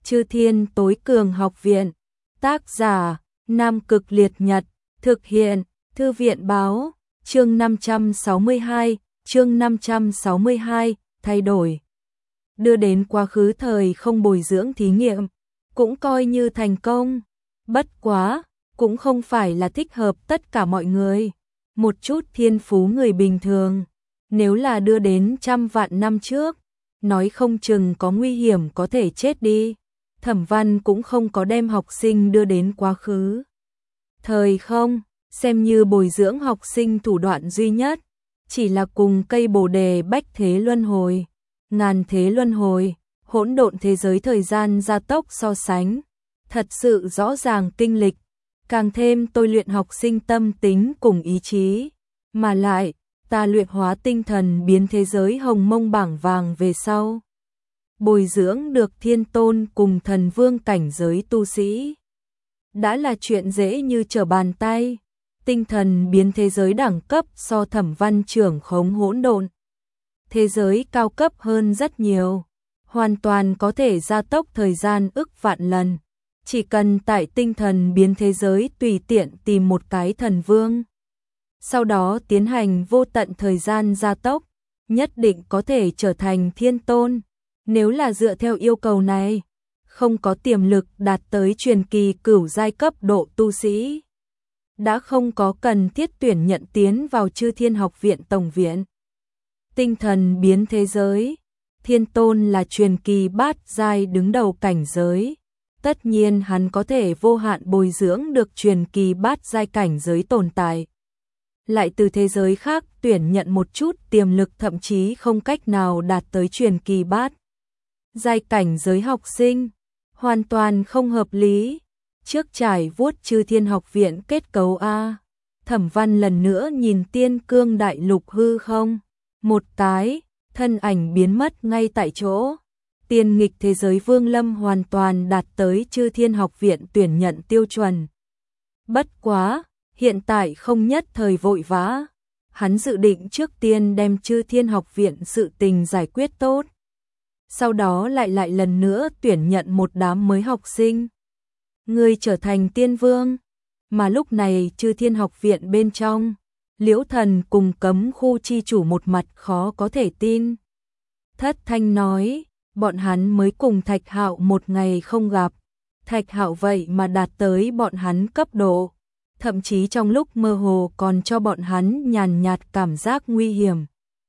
Chư Thiên Tối Cường Học Viện. Tác giả: Nam Cực Liệt Nhật. Thực hiện: Thư viện báo. Chương 562, thay đổi. Đưa đến quá khứ thời không bồi dưỡng thí nghiệm, cũng coi như thành công. Bất quá, cũng không phải là thích hợp tất cả mọi người. Một chút thiên phú người bình thường, nếu là đưa đến trăm vạn năm trước, nói không chừng có nguy hiểm có thể chết đi. Thẩm Văn cũng không có đem học sinh đưa đến quá khứ thời không, xem như bồi dưỡng học sinh thủ đoạn duy nhất, chỉ là cùng cây bồ đề bách thế luân hồi, ngàn thế luân hồi, hỗn độn thế giới thời gian gia tốc so sánh, thật sự rõ ràng kinh lịch, càng thêm tôi luyện học sinh tâm tính cùng ý chí, mà lại, ta luyện hóa tinh thần biến thế giới hồng mông bảng vàng về sau. Bồi dưỡng được thiên tôn cùng thần vương cảnh giới tu sĩ. Đã là chuyện dễ như trở bàn tay, tinh thần biến thế giới đẳng cấp so Thẩm Văn trưởng khống hỗn độn. Thế giới cao cấp hơn rất nhiều, hoàn toàn có thể gia tốc thời gian ức vạn lần. Chỉ cần tại tinh thần biến thế giới tùy tiện tìm một cái thần vương. Sau đó tiến hành vô tận thời gian gia tốc, nhất định có thể trở thành thiên tôn. Nếu là dựa theo yêu cầu này, không có tiềm lực đạt tới truyền kỳ cửu giai cấp độ tu sĩ. Đã không có cần thiết tuyển nhận tiến vào Chư Thiên Học Viện Tổng Viện. Tinh thần biến thế giới, thiên tôn là truyền kỳ bát giai đứng đầu cảnh giới. Tất nhiên hắn có thể vô hạn bồi dưỡng được truyền kỳ bát giai cảnh giới tồn tại. Lại từ thế giới khác tuyển nhận một chút tiềm lực thậm chí không cách nào đạt tới truyền kỳ bát giai cảnh giới học sinh, hoàn toàn không hợp lý. Trước trải vuốt Chư Thiên Học Viện kết cấu A, Thẩm Văn lần nữa nhìn Tiên Cương Đại Lục hư không, một cái, thân ảnh biến mất ngay tại chỗ. Tiên nghịch thế giới Vương Lâm hoàn toàn đạt tới Chư Thiên Học Viện tuyển nhận tiêu chuẩn. Bất quá, hiện tại không nhất thời vội vã, hắn dự định trước tiên đem Chư Thiên Học Viện sự tình giải quyết tốt. Sau đó lại lần nữa tuyển nhận một đám mới học sinh. Người trở thành tiên vương, mà lúc này Chư Thiên Học Viện bên trong, Liễu Thần cùng Cấm Khu chi chủ một mặt khó có thể tin. Thất thanh nói, bọn hắn mới cùng Thạch Hạo một ngày không gặp, Thạch Hạo vậy mà đạt tới bọn hắn cấp độ, thậm chí trong lúc mơ hồ còn cho bọn hắn nhàn nhạt cảm giác nguy hiểm.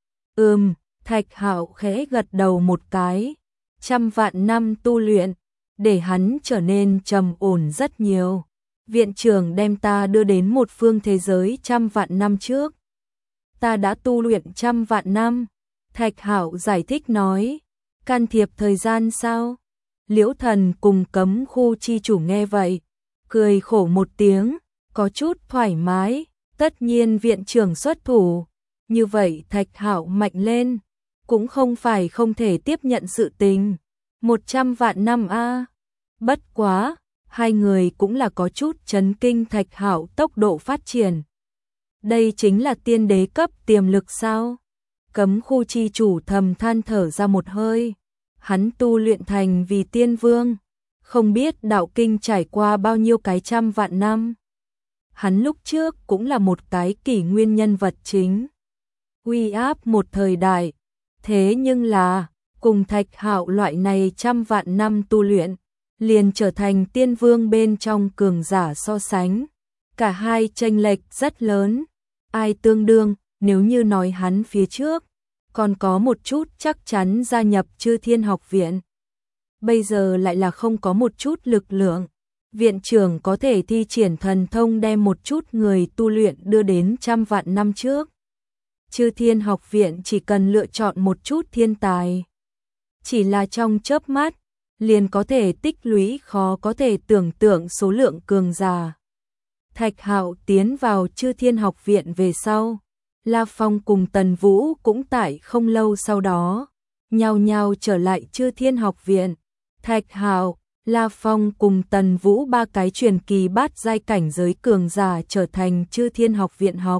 Thạch Hạo khẽ gật đầu một cái, trăm vạn năm tu luyện, để hắn trở nên trầm ổn rất nhiều. Viện trưởng đem ta đưa đến một phương thế giới trăm vạn năm trước. Ta đã tu luyện trăm vạn năm. Thạch Hạo giải thích nói, can thiệp thời gian sao? Liễu Thần cùng Cấm Khu chi chủ nghe vậy, cười khổ một tiếng, có chút thoải mái, tất nhiên viện trưởng xuất thủ. Như vậy Thạch Hạo mạnh lên, cũng không phải không thể tiếp nhận sự tình. 100 vạn năm a. Bất quá, hai người cũng là có chút chấn kinh Thạch Hạo tốc độ phát triển. Đây chính là tiên đế cấp tiềm lực sao? Cấm Khu chi chủ thầm than thở ra một hơi. Hắn tu luyện thành vì tiên vương, không biết đạo kinh trải qua bao nhiêu cái trăm vạn năm. Hắn lúc trước cũng là một cái kỷ nguyên nhân vật chính, uy áp một thời đại. Thế nhưng là, cùng Thạch Hạo loại này trăm vạn năm tu luyện, liền trở thành tiên vương bên trong cường giả so sánh. Cả hai chênh lệch rất lớn. Ai tương đương, nếu như nói hắn phía trước, còn có một chút chắc chắn gia nhập Chư Thiên Học Viện. Bây giờ lại là không có một chút lực lượng. Viện trưởng có thể thi triển thần thông đem một chút người tu luyện đưa đến trăm vạn năm trước. Chư Thiên Học Viện chỉ cần lựa chọn một chút thiên tài, chỉ là trong chớp mắt, liền có thể tích lũy khó có thể tưởng tượng số lượng cường giả. Thạch Hạo tiến vào Chư Thiên Học Viện về sau, La Phong cùng Tần Vũ cũng tại không lâu sau đó, nhao nhao trở lại Chư Thiên Học Viện. Thạch Hạo, La Phong cùng Tần Vũ ba cái truyền kỳ bát giai cảnh giới cường giả trở thành Chư Thiên Học Viện học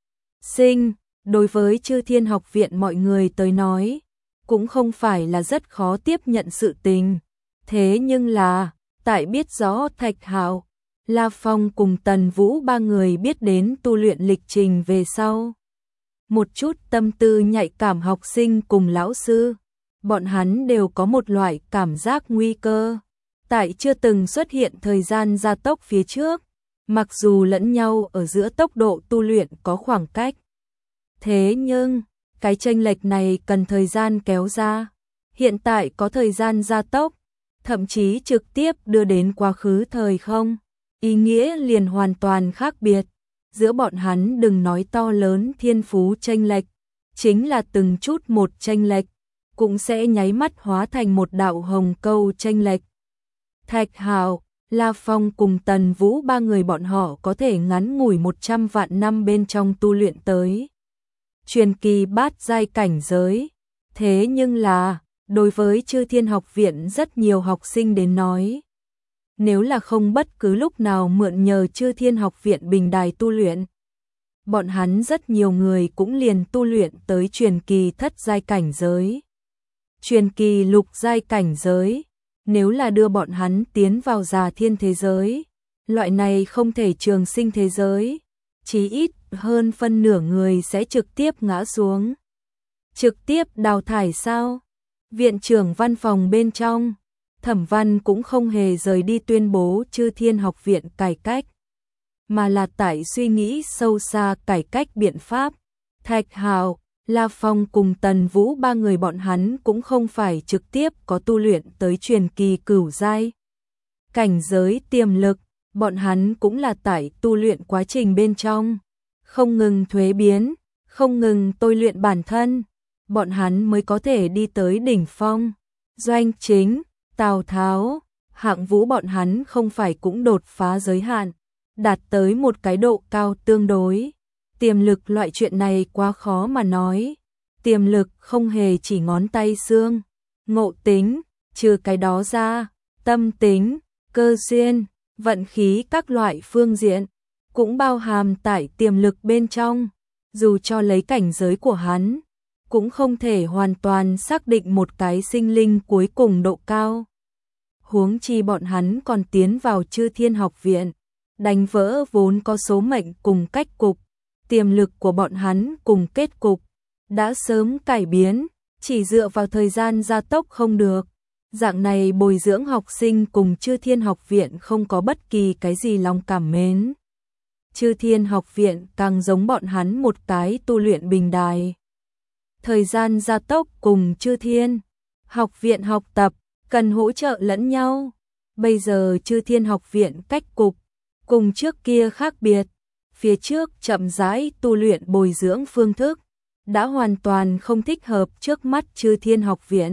sinh. Đối với Chư Thiên Học Viện mọi người tới nói, cũng không phải là rất khó tiếp nhận sự tình. Thế nhưng là, tại biết rõ Thạch Hạo, La Phong cùng Tần Vũ ba người biết đến tu luyện lịch trình về sau. Một chút tâm tư nhạy cảm học sinh cùng lão sư, bọn hắn đều có một loại cảm giác nguy cơ. Tại chưa từng xuất hiện thời gian gia tốc phía trước, mặc dù lẫn nhau ở giữa tốc độ tu luyện có khoảng cách. Thế nhưng, cái chênh lệch này cần thời gian kéo ra. Hiện tại có thời gian gia tốc, thậm chí trực tiếp đưa đến quá khứ thời không. Ý nghĩa liền hoàn toàn khác biệt. Giữa bọn hắn đừng nói to lớn thiên phú chênh lệch, chính là từng chút một chênh lệch, cũng sẽ nháy mắt hóa thành một đạo hồng câu chênh lệch. Thạch Hạo, La Phong cùng Tần Vũ ba người bọn họ có thể ngắn ngủi 100 vạn năm bên trong tu luyện tới truyền kỳ bát giai cảnh giới. Thế nhưng là, đối với Chư Thiên Học Viện rất nhiều học sinh đến nói, nếu là không bất cứ lúc nào mượn nhờ Chư Thiên Học Viện bình đài tu luyện, bọn hắn rất nhiều người cũng liền tu luyện tới truyền kỳ thất giai cảnh giới, truyền kỳ lục giai cảnh giới. Nếu là đưa bọn hắn tiến vào già thiên thế giới, loại này không thể trường sinh thế giới, chí ít hơn phân nửa người sẽ trực tiếp ngã xuống. Trực tiếp đào thải sao? Viện trưởng văn phòng bên trong, Thẩm Văn cũng không hề rời đi tuyên bố Chư Thiên Học Viện cải cách, mà là tại suy nghĩ sâu xa cải cách biện pháp. Thạch Hạo, La Phong cùng Tần Vũ ba người bọn hắn cũng không phải trực tiếp có tu luyện tới truyền kỳ cửu giai cảnh giới tiềm lực, bọn hắn cũng là tại tu luyện quá trình bên trong, không ngừng thuế biến, không ngừng tôi luyện bản thân, bọn hắn mới có thể đi tới đỉnh phong. Doanh Chính, Tào Tháo, Hạng Vũ bọn hắn không phải cũng đột phá giới hạn, đạt tới một cái độ cao tương đối. Tiềm lực loại chuyện này quá khó mà nói, tiềm lực không hề chỉ ngón tay xương, ngộ tính, trừ cái đó ra, tâm tính, cơ duyên, vận khí các loại phương diện, cũng bao hàm tại tiềm lực bên trong, dù cho lấy cảnh giới của hắn, cũng không thể hoàn toàn xác định một cái sinh linh cuối cùng độ cao. Huống chi bọn hắn còn tiến vào Chư Thiên Học Viện, đánh vỡ vốn có số mệnh cùng cách cục. Tiềm lực của bọn hắn cùng kết cục đã sớm cải biến, chỉ dựa vào thời gian gia tốc không được. Dạng này bồi dưỡng học sinh cùng Chư Thiên Học Viện không có bất kỳ cái gì lòng cảm mến. Chư Thiên Học Viện càng giống bọn hắn một cái tu luyện bình đài. Thời gian gia tốc cùng Chư Thiên Học Viện học tập, cần hỗ trợ lẫn nhau. Bây giờ Chư Thiên Học Viện cách cục cùng trước kia khác biệt. Phía trước chậm rãi tu luyện bồi dưỡng phương thức, đã hoàn toàn không thích hợp trước mắt Chư Thiên Học Viện.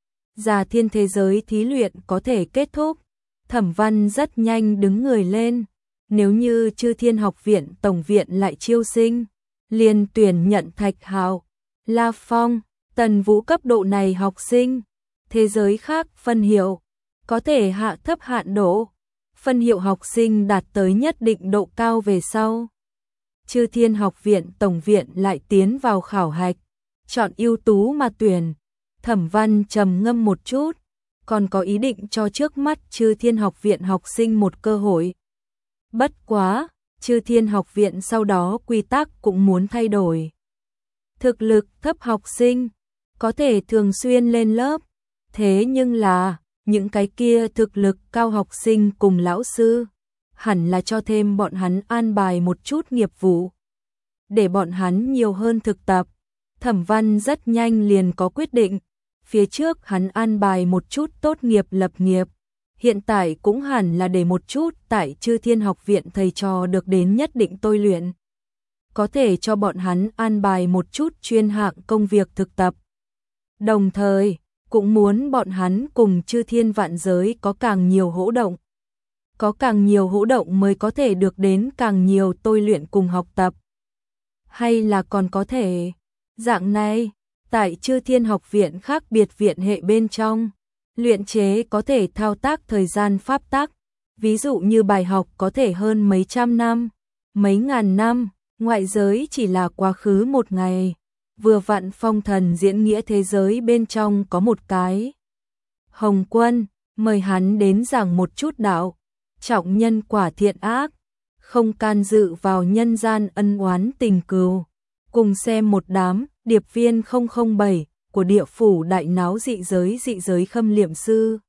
Già thiên thế giới thí luyện có thể kết thúc, Thẩm Văn rất nhanh đứng người lên. Nếu như Chư Thiên Học Viện Tổng Viện lại chiêu sinh, liền tuyển nhận Thạch Hạo, La Phong, Tần Vũ cấp độ này học sinh. Thế giới khác phân hiệu, có thể hạ thấp hạn độ. Phân hiệu học sinh đạt tới nhất định độ cao về sau. Chư Thiên Học Viện Tổng Viện lại tiến vào khảo hạch, chọn ưu tú mà tuyển. Thẩm Văn trầm ngâm một chút, còn có ý định cho trước mắt Chư Thiên Học Viện học sinh một cơ hội. Bất quá, Chư Thiên Học Viện sau đó quy tắc cũng muốn thay đổi. Thực lực thấp học sinh có thể thường xuyên lên lớp, thế nhưng là những cái kia thực lực cao học sinh cùng lão sư, hẳn là cho thêm bọn hắn an bài một chút nghiệp vụ, để bọn hắn nhiều hơn thực tập. Thẩm Văn rất nhanh liền có quyết định, phía trước hắn an bài một chút tốt nghiệp lập nghiệp, hiện tại cũng hẳn là để một chút tại Chư Thiên Học Viện thầy trò được đến nhất định tôi luyện. Có thể cho bọn hắn an bài một chút chuyên hạng công việc thực tập. Đồng thời, cũng muốn bọn hắn cùng Chư Thiên vạn giới có càng nhiều hỗ động. Có càng nhiều hỗ động mới có thể được đến càng nhiều tôi luyện cùng học tập. Hay là còn có thể, dạng này, tại Chư Thiên Học Viện khác biệt viện hệ bên trong, luyện chế có thể thao tác thời gian pháp tắc. Ví dụ như bài học có thể hơn mấy trăm năm, mấy ngàn năm, ngoại giới chỉ là quá khứ một ngày. Vừa vặn phong thần diễn nghĩa thế giới bên trong có một cái Hồng Quân, mời hắn đến giảng một chút đạo, trọng nhân quả thiện ác, không can dự vào nhân gian ân oán tình cừu. Cùng xem một đám điệp viên 007 của địa phủ đại náo dị giới Khâm Liệm Sư.